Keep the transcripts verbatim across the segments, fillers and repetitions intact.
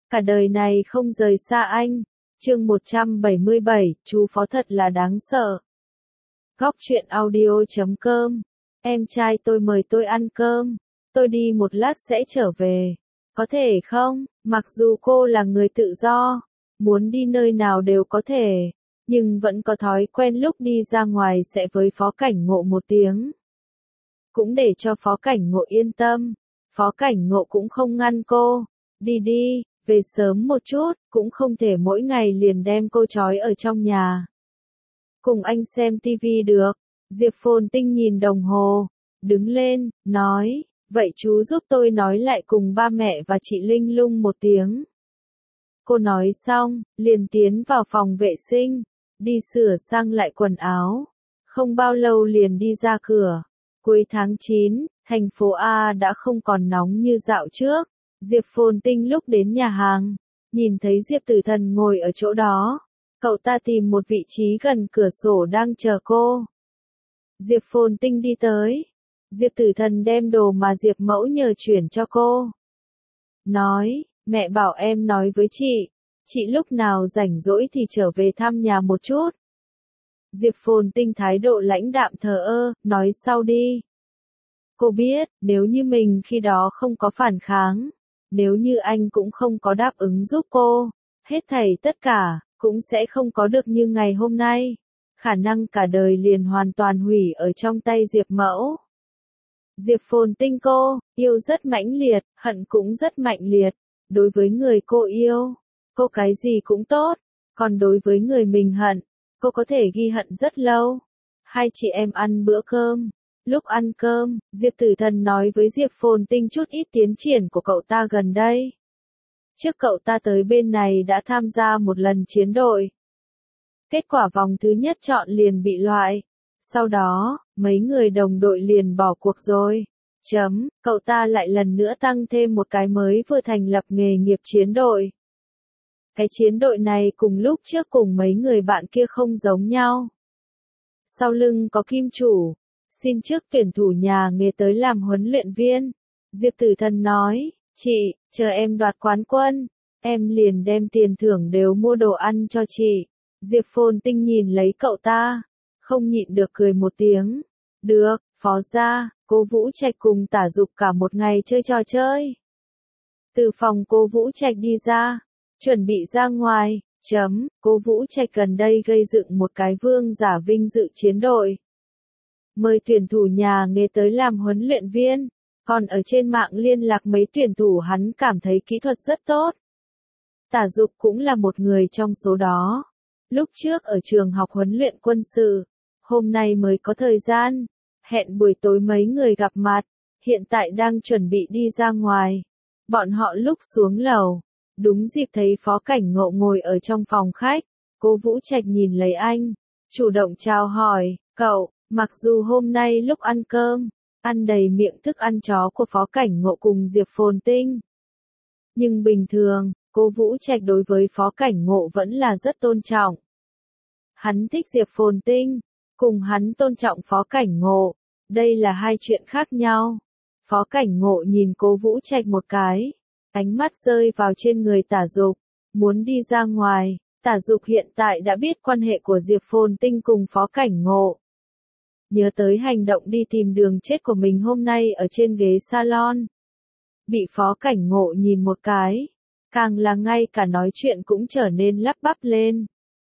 Cả đời này không rời xa anh. Chương một trăm bảy mươi bảy, chú Phó thật là đáng sợ. Góc truyện audio chấm com. Em trai tôi mời tôi ăn cơm. Tôi đi một lát sẽ trở về. Có thể không? Mặc dù cô là người tự do, muốn đi nơi nào đều có thể, nhưng vẫn có thói quen lúc đi ra ngoài sẽ với Phó Cảnh Ngộ một tiếng. Cũng để cho Phó Cảnh Ngộ yên tâm. Phó Cảnh Ngộ cũng không ngăn cô. Đi đi, về sớm một chút, cũng không thể mỗi ngày liền đem cô trói ở trong nhà. Cùng anh xem tivi được. Diệp Phồn Tinh nhìn đồng hồ, đứng lên, nói, vậy chú giúp tôi nói lại cùng ba mẹ và chị Linh Lung một tiếng. Cô nói xong, liền tiến vào phòng vệ sinh, đi sửa sang lại quần áo. Không bao lâu liền đi ra cửa. Cuối tháng chín, thành phố A đã không còn nóng như dạo trước. Diệp Phồn Tinh lúc đến nhà hàng, nhìn thấy Diệp Tử Thần ngồi ở chỗ đó. Cậu ta tìm một vị trí gần cửa sổ đang chờ cô. Diệp Phồn Tinh đi tới. Diệp Tử Thần đem đồ mà Diệp Mẫu nhờ chuyển cho cô. Nói, mẹ bảo em nói với chị, chị lúc nào rảnh rỗi thì trở về thăm nhà một chút. Diệp Phồn Tinh thái độ lãnh đạm thờ ơ, nói sau đi. Cô biết, nếu như mình khi đó không có phản kháng, nếu như anh cũng không có đáp ứng giúp cô, hết thảy tất cả, cũng sẽ không có được như ngày hôm nay. Khả năng cả đời liền hoàn toàn hủy ở trong tay Diệp Mẫu. Diệp Phồn Tinh cô, yêu rất mãnh liệt, hận cũng rất mạnh liệt. Đối với người cô yêu, cô cái gì cũng tốt. Còn đối với người mình hận, cô có thể ghi hận rất lâu. Hai chị em ăn bữa cơm. Lúc ăn cơm, Diệp Tử Thần nói với Diệp Phồn Tinh chút ít tiến triển của cậu ta gần đây. Trước cậu ta tới bên này đã tham gia một lần chiến đội. Kết quả vòng thứ nhất chọn liền bị loại. Sau đó, mấy người đồng đội liền bỏ cuộc rồi. Chấm, cậu ta lại lần nữa tăng thêm một cái mới vừa thành lập nghề nghiệp chiến đội. Cái chiến đội này cùng lúc trước cùng mấy người bạn kia không giống nhau. Sau lưng có kim chủ. Xin trước tuyển thủ nhà nghề tới làm huấn luyện viên. Diệp Tử Thần nói, chị, chờ em đoạt quán quân, em liền đem tiền thưởng đều mua đồ ăn cho chị. Diệp Phồn Tinh nhìn lấy cậu ta, không nhịn được cười một tiếng. Được, Phó gia, cô Vũ Trạch cùng Tả Dục cả một ngày chơi trò chơi. Từ phòng cô Vũ Trạch đi ra, chuẩn bị ra ngoài, chấm, cô Vũ Trạch gần đây gây dựng một cái vương giả vinh dự chiến đội. Mời tuyển thủ nhà nghề tới làm huấn luyện viên, còn ở trên mạng liên lạc mấy tuyển thủ hắn cảm thấy kỹ thuật rất tốt. Tả Dục cũng là một người trong số đó. Lúc trước ở trường học huấn luyện quân sự, hôm nay mới có thời gian, hẹn buổi tối mấy người gặp mặt, hiện tại đang chuẩn bị đi ra ngoài. Bọn họ lúc xuống lầu, đúng dịp thấy Phó Cảnh Ngộ ngồi ở trong phòng khách, cô Vũ Trạch nhìn lấy anh, chủ động chào hỏi, cậu. Mặc dù hôm nay lúc ăn cơm, ăn đầy miệng thức ăn chó của Phó Cảnh Ngộ cùng Diệp Phồn Tinh. Nhưng bình thường, cô Vũ Trạch đối với Phó Cảnh Ngộ vẫn là rất tôn trọng. Hắn thích Diệp Phồn Tinh, cùng hắn tôn trọng Phó Cảnh Ngộ, đây là hai chuyện khác nhau. Phó Cảnh Ngộ nhìn cô Vũ Trạch một cái, ánh mắt rơi vào trên người Tả Dục, muốn đi ra ngoài. Tả Dục hiện tại đã biết quan hệ của Diệp Phồn Tinh cùng Phó Cảnh Ngộ. Nhớ tới hành động đi tìm đường chết của mình hôm nay ở trên ghế salon. Bị Phó Cảnh Ngộ nhìn một cái, càng là ngay cả nói chuyện cũng trở nên lắp bắp lên.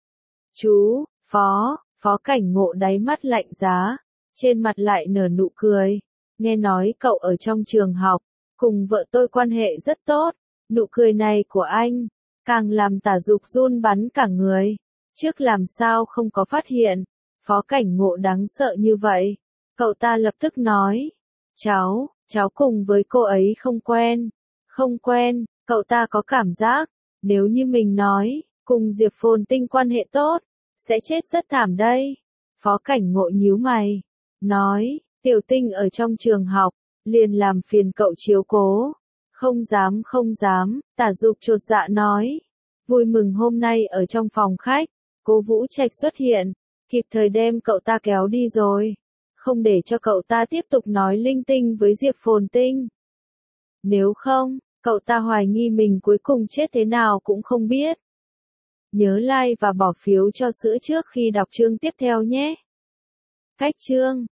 Chú, Phó, Phó Cảnh Ngộ đáy mắt lạnh giá, trên mặt lại nở nụ cười. Nghe nói cậu ở trong trường học, cùng vợ tôi quan hệ rất tốt, nụ cười này của anh, càng làm Tả Dục run bắn cả người. Trước làm sao không có phát hiện. Phó Cảnh Ngộ đáng sợ như vậy. Cậu ta lập tức nói. Cháu, cháu cùng với cô ấy không quen. Không quen, cậu ta có cảm giác. Nếu như mình nói, cùng Diệp Phồn Tinh quan hệ tốt, sẽ chết rất thảm đây. Phó Cảnh Ngộ nhíu mày. Nói, Tiểu Tinh ở trong trường học, liền làm phiền cậu chiếu cố. Không dám không dám, Tả Dục chột dạ nói. Vui mừng hôm nay ở trong phòng khách, cô Vũ Trạch xuất hiện. Kịp thời đem cậu ta kéo đi rồi. Không để cho cậu ta tiếp tục nói linh tinh với Diệp Phồn Tinh. Nếu không, Cậu ta hoài nghi mình cuối cùng chết thế nào cũng không biết. Nhớ like và bỏ phiếu cho sữa trước khi đọc chương tiếp theo nhé. Cách chương